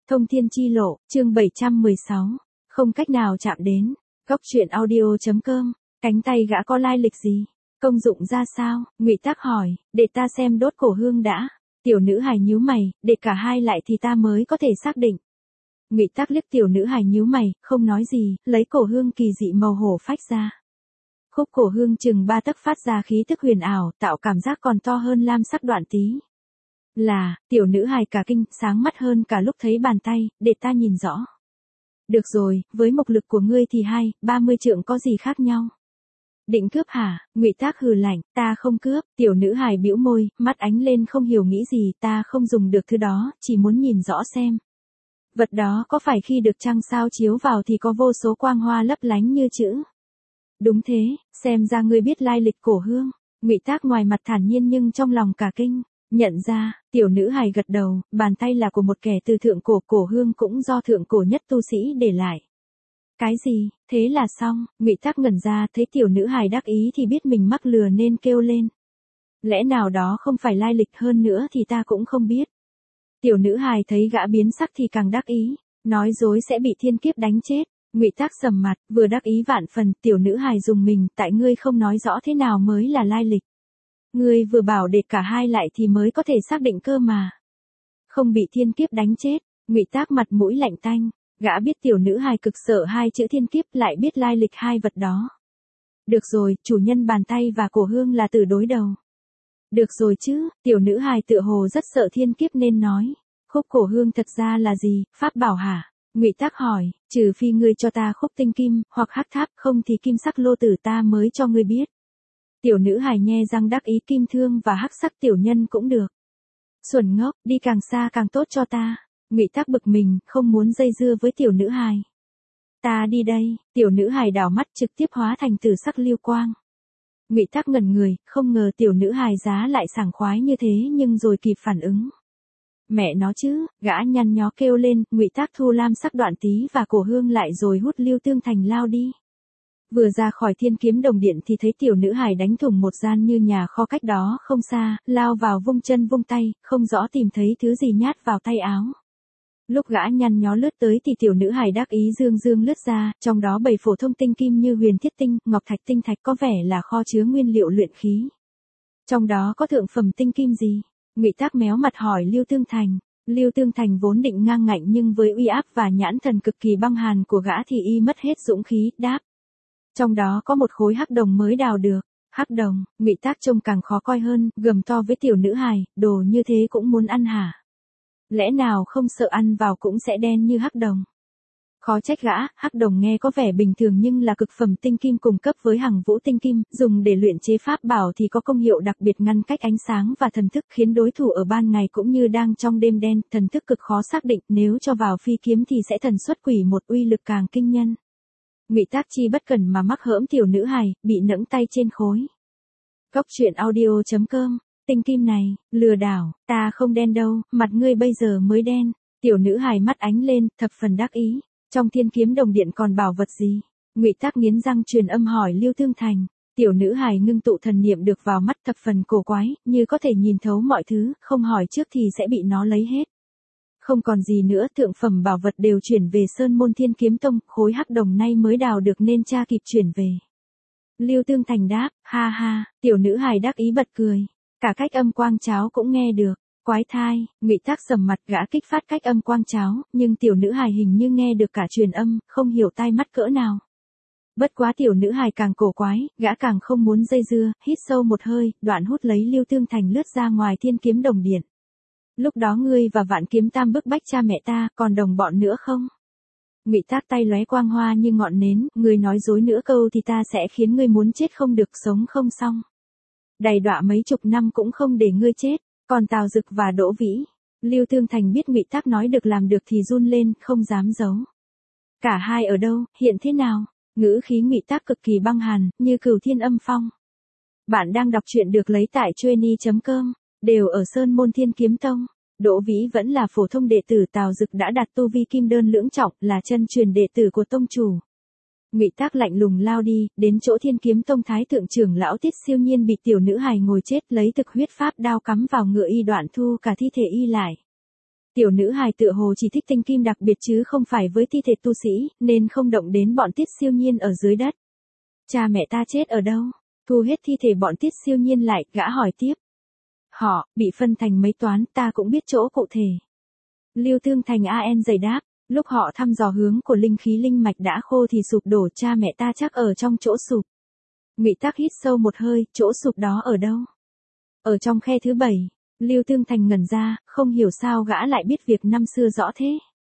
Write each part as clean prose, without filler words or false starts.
Thông thiên chi lộ, chương 716. Không cách nào chạm đến. Góc truyện audio.com. Cánh tay gã có lai lịch gì? Công dụng ra sao? Ngụy Tác hỏi, để ta xem đốt cổ hương đã. Tiểu nữ hài nhíu mày, để cả hai lại thì ta mới có thể xác định. Ngụy Tác liếc tiểu nữ hài nhíu mày, không nói gì, lấy cổ hương kỳ dị màu hổ phách ra. Khúc cổ hương chừng 3 tấc phát ra khí tức huyền ảo, tạo cảm giác còn to hơn lam sắc đoạn tí. Tiểu nữ hài cả kinh, sáng mắt hơn cả lúc thấy bàn tay, để ta nhìn rõ. Được rồi, với mộc lực của ngươi thì 30 trượng có gì khác nhau? Định cướp hả? Ngụy Tác hừ lạnh, ta không cướp. Tiểu nữ hài bĩu môi, mắt ánh lên không hiểu nghĩ gì, ta không dùng được thứ đó, chỉ muốn nhìn rõ xem. Vật đó có phải khi được trăng sao chiếu vào thì có vô số quang hoa lấp lánh như chữ? Đúng thế, xem ra ngươi biết lai lịch cổ hương. Ngụy Tác ngoài mặt thản nhiên nhưng trong lòng cả kinh. Nhận ra, tiểu nữ hài gật đầu, bàn tay là của một kẻ từ thượng cổ, cổ hương cũng do thượng cổ nhất tu sĩ để lại. Cái gì? Thế là xong. Ngụy Tác ngẩn ra, thấy tiểu nữ hài đắc ý thì biết mình mắc lừa nên kêu lên. Lẽ nào đó không phải lai lịch, hơn nữa thì ta cũng không biết. Tiểu nữ hài thấy gã biến sắc thì càng đắc ý, nói dối sẽ bị thiên kiếp đánh chết. Ngụy Tác sầm mặt, vừa đắc ý vạn phần, tiểu nữ hài dùng mình, tại ngươi không nói rõ thế nào mới là lai lịch. Ngươi vừa bảo để cả hai lại thì mới có thể xác định cơ mà. Không bị thiên kiếp đánh chết. Ngụy Tác mặt mũi lạnh tanh, gã biết tiểu nữ hài cực sợ hai chữ thiên kiếp, lại biết lai lịch hai vật đó. Được rồi, chủ nhân bàn tay và cổ hương là tử đối đầu. Được rồi chứ, tiểu nữ hài tựa hồ rất sợ thiên kiếp nên nói. Khúc cổ hương thật ra là gì, pháp bảo hả? Ngụy Tác hỏi, trừ phi ngươi cho ta khúc tinh kim, hoặc hắc tháp, không thì kim sắc lô tử ta mới cho ngươi biết. Tiểu nữ hài nhe răng đắc ý, kim thương và hắc sắc tiểu nhân cũng được. Xuẩn ngốc, đi càng xa càng tốt cho ta. Ngụy Tác bực mình, không muốn dây dưa với tiểu nữ hài. Ta đi đây. Tiểu nữ hài đảo mắt trực tiếp hóa thành tử sắc lưu quang. Ngụy Tác ngẩn người, không ngờ tiểu nữ hài giá lại sảng khoái như thế nhưng rồi kịp phản ứng. Mẹ nó chứ, gã nhăn nhó kêu lên, Ngụy Tác thu lam sắc đoạn tí và cổ hương lại rồi hút Lưu Tương Thành lao đi. Vừa ra khỏi Thiên Kiếm Đồng Điện thì thấy tiểu nữ hài đánh thủng một gian như nhà kho cách đó không xa, lao vào vung chân vung tay, không rõ tìm thấy thứ gì nhát vào tay áo. Lúc gã nhăn nhó lướt tới thì tiểu nữ hài đắc ý dương dương lướt ra, trong đó bày phổ thông tinh kim như huyền thiết tinh, ngọc thạch, tinh thạch, có vẻ là kho chứa nguyên liệu luyện khí. Trong đó có thượng phẩm tinh kim gì? Ngụy Tác méo mặt hỏi Lưu Tương Thành. Lưu Tương Thành vốn định ngang ngạnh nhưng với uy áp và nhãn thần cực kỳ băng hàn của gã thì y mất hết dũng khí, đáp. Trong đó có một khối hắc đồng mới đào được. Hắc đồng? Ngụy Tác trông càng khó coi hơn, gầm to với tiểu nữ hài, đồ như thế cũng muốn ăn hả? Lẽ nào không sợ ăn vào cũng sẽ đen như hắc đồng? Khó trách gã, hắc đồng nghe có vẻ bình thường nhưng là cực phẩm tinh kim cung cấp với Hằng Vũ tinh kim, dùng để luyện chế pháp bảo thì có công hiệu đặc biệt ngăn cách ánh sáng và thần thức, khiến đối thủ ở ban ngày cũng như đang trong đêm đen, thần thức cực khó xác định, nếu cho vào phi kiếm thì sẽ thần xuất quỷ một, uy lực càng kinh nhân. Ngụy Tác chi bất cần mà mắc hỡm tiểu nữ hài, bị nẫng tay trên khối. Góc truyện audio.com. Tinh kim này, lừa đảo, ta không đen đâu, mặt ngươi bây giờ mới đen. Tiểu nữ hài mắt ánh lên, thập phần đắc ý. Trong Thiên Kiếm Đồng Điện còn bảo vật gì? Ngụy Tác nghiến răng truyền âm hỏi Lưu Tương Thành. Tiểu nữ hài ngưng tụ thần niệm được vào mắt, thập phần cổ quái, như có thể nhìn thấu mọi thứ, không hỏi trước thì sẽ bị nó lấy hết. Không còn gì nữa, thượng phẩm bảo vật đều chuyển về Sơn Môn Thiên Kiếm Tông, khối hắc đồng nay mới đào được nên cha kịp chuyển về. Lưu Tương Thành đáp, ha ha, tiểu nữ hài đắc ý bật cười. Cả cách âm quang cháo cũng nghe được. Quái thai. Ngụy Tác sầm mặt, gã kích phát cách âm quang cháo, nhưng tiểu nữ hài hình như nghe được cả truyền âm, không hiểu tai mắt cỡ nào. Bất quá tiểu nữ hài càng cổ quái, gã càng không muốn dây dưa, hít sâu một hơi, đoạn hút lấy Lưu Tương Thành lướt ra ngoài Thiên Kiếm Đồng Điện. Lúc đó ngươi và Vạn Kiếm Tam bức bách cha mẹ ta, còn đồng bọn nữa không? Ngụy Tác tay lóe quang hoa như ngọn nến, ngươi nói dối nữa câu thì ta sẽ khiến ngươi muốn chết không được, sống không xong. Đầy đọa mấy chục năm cũng không để ngươi chết. Còn Tào Dực và Đỗ Vĩ, Lưu Tương Thành biết Ngụy Tác nói được làm được thì run lên, không dám giấu. Cả hai ở đâu, hiện thế nào? Ngữ khí Ngụy Tác cực kỳ băng hàn, như cửu thiên âm phong. Bạn đang đọc truyện được lấy tại Chueny.com, đều ở Sơn Môn Thiên Kiếm Tông. Đỗ Vĩ vẫn là phổ thông đệ tử, Tào Dực đã đạt tu vi kim đơn lưỡng trọng, là chân truyền đệ tử của tông chủ. Ngụy Tác lạnh lùng lao đi, đến chỗ Thiên Kiếm Tông thái thượng trưởng lão Tiết Siêu Nhiên bị tiểu nữ hài ngồi chết, lấy thực huyết pháp đao cắm vào ngựa y, đoạn thu cả thi thể y lại. Tiểu nữ hài tựa hồ chỉ thích tinh kim đặc biệt chứ không phải với thi thể tu sĩ, nên không động đến bọn Tiết Siêu Nhiên ở dưới đất. Cha mẹ ta chết ở đâu? Thu hết thi thể bọn Tiết Siêu Nhiên lại, gã hỏi tiếp. Họ, bị phân thành mấy toán, ta cũng biết chỗ cụ thể. Lưu Thương Thành an giày đáp, lúc họ thăm dò hướng của linh khí linh mạch đã khô thì sụp đổ, cha mẹ ta chắc ở trong chỗ sụp. Ngụy Tắc hít sâu một hơi, chỗ sụp đó ở đâu? Ở trong khe thứ 7. Lưu Thương Thành ngẩn ra, không hiểu sao gã lại biết việc năm xưa rõ thế.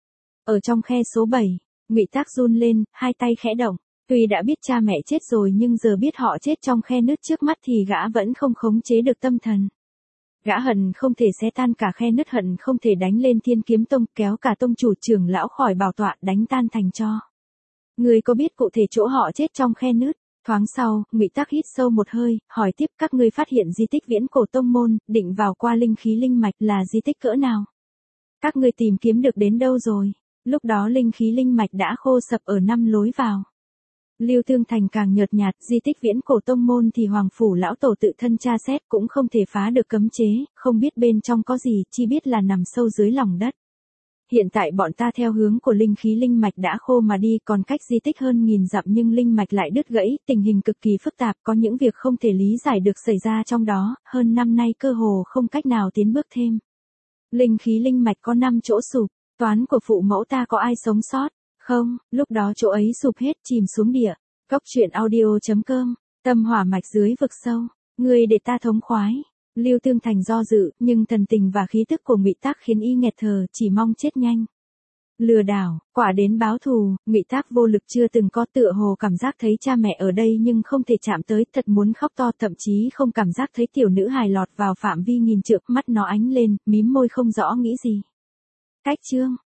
Ở trong khe số 7, Ngụy Tắc run lên, hai tay khẽ động. Tuy đã biết cha mẹ chết rồi nhưng giờ biết họ chết trong khe nứt trước mắt thì gã vẫn không khống chế được tâm thần. Gã hận không thể xé tan cả khe nứt, hận không thể đánh lên Thiên Kiếm Tông, kéo cả tông chủ trưởng lão khỏi bảo tọa, đánh tan thành tro. Người có biết cụ thể chỗ họ chết trong khe nứt? Thoáng sau, Ngụy Tắc hít sâu một hơi, hỏi tiếp, các ngươi phát hiện di tích viễn cổ tông môn, định vào qua linh khí linh mạch là di tích cỡ nào? Các ngươi tìm kiếm được đến đâu rồi? Lúc đó linh khí linh mạch đã khô sập ở 5 lối vào. Lưu Thương Thành càng nhợt nhạt, di tích viễn cổ tông môn thì Hoàng Phủ lão tổ tự thân tra xét cũng không thể phá được cấm chế, không biết bên trong có gì, chỉ biết là nằm sâu dưới lòng đất. Hiện tại bọn ta theo hướng của linh khí linh mạch đã khô mà đi, còn cách di tích hơn 1000 dặm nhưng linh mạch lại đứt gãy, tình hình cực kỳ phức tạp, có những việc không thể lý giải được xảy ra trong đó, hơn năm nay cơ hồ không cách nào tiến bước thêm. Linh khí linh mạch có 5 chỗ sụp, toán của phụ mẫu ta có ai sống sót? Không, lúc đó chỗ ấy sụp hết, chìm xuống địa. Cốc truyện audio.com, tâm hỏa mạch dưới vực sâu, người để ta thống khoái. Lưu Thương Thành do dự, nhưng thần tình và khí tức của Ngụy Tắc khiến y nghẹt thở, chỉ mong chết nhanh. Lừa đảo, quả đến báo thù, Ngụy Tắc vô lực chưa từng có, tựa hồ cảm giác thấy cha mẹ ở đây nhưng không thể chạm tới, thật muốn khóc to, thậm chí không cảm giác thấy tiểu nữ hài lọt vào phạm vi nghìn trượng, mắt nó ánh lên, mím môi không rõ nghĩ gì. Cách chương